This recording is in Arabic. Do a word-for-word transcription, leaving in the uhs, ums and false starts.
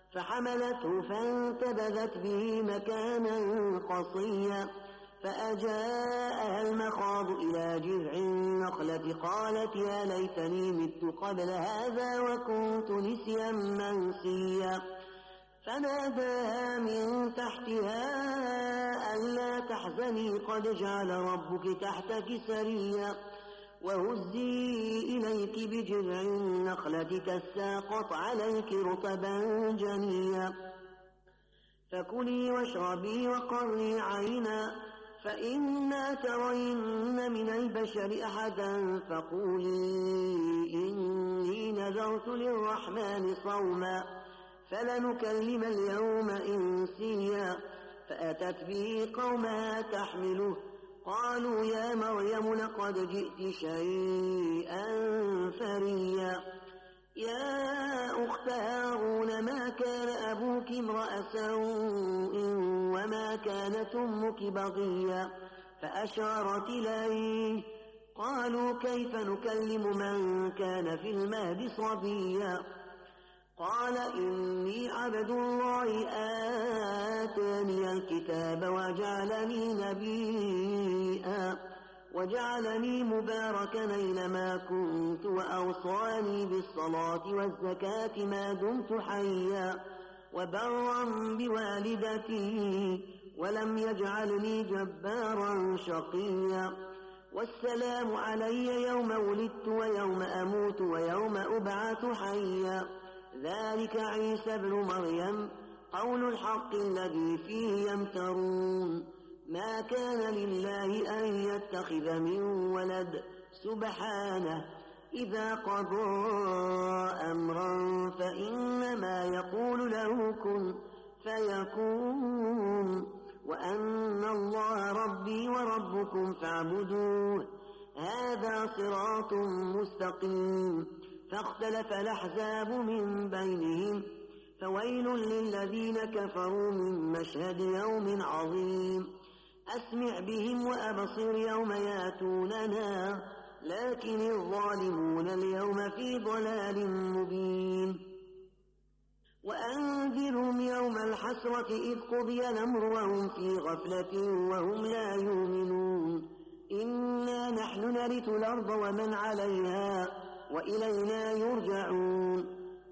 فحملته فانتبذت به مكانا قصيا فأجاءها المخاض إلى جذع النخلة قالت يا ليتني مت قبل هذا وكنت نسيا منسيا فناداها من تحتها ألا تحزني قد جعل ربك تحتك سريا وهزي إليك بجذع النخلة تساقط عليك رطبا جنيا فكلي واشربي وقري عينا فإما ترين من البشر أحدا فقولي إني نذرت للرحمن صوما فلنكلم اليوم إنسيا فأتت به قومها تحمله قالوا يا مريم لقد جئت شيئا فريا يا أخت هارون ما كان أبوك امرأ سوء وما كانت أمك بغيا فأشارت إليه قالوا كيف نكلم من كان في المهد صبيا قال إني عبد الله آتاني الكتاب وجعلني نبيا وجعلني مباركا أينما كنت وأوصاني بالصلاة والزكاة ما دمت حيا وبرا بوالدتي ولم يجعلني جبارا شقيا والسلام علي يوم ولدت ويوم أموت ويوم أبعث حيا ذلك عيسى ابن مريم قول الحق الذي فيه يمترون ما كان لله أن يتخذ من ولد سبحانه إذا قضى أمرا فإنما يقول له كن فيكون وأن الله ربي وربكم فاعبدوه هذا صراط مستقيم فاختلف الأحزاب من بينهم فويل للذين كفروا من مشهد يوم عظيم أسمع بهم وأبصر يوم ياتوننا لكن الظالمون اليوم في ضلال مبين وأنذرهم يوم الحسرة إذ قضي الأمر وهم في غفلة وهم لا يؤمنون إنا نحن نرث الأرض ومن عليها وإلينا يرجعون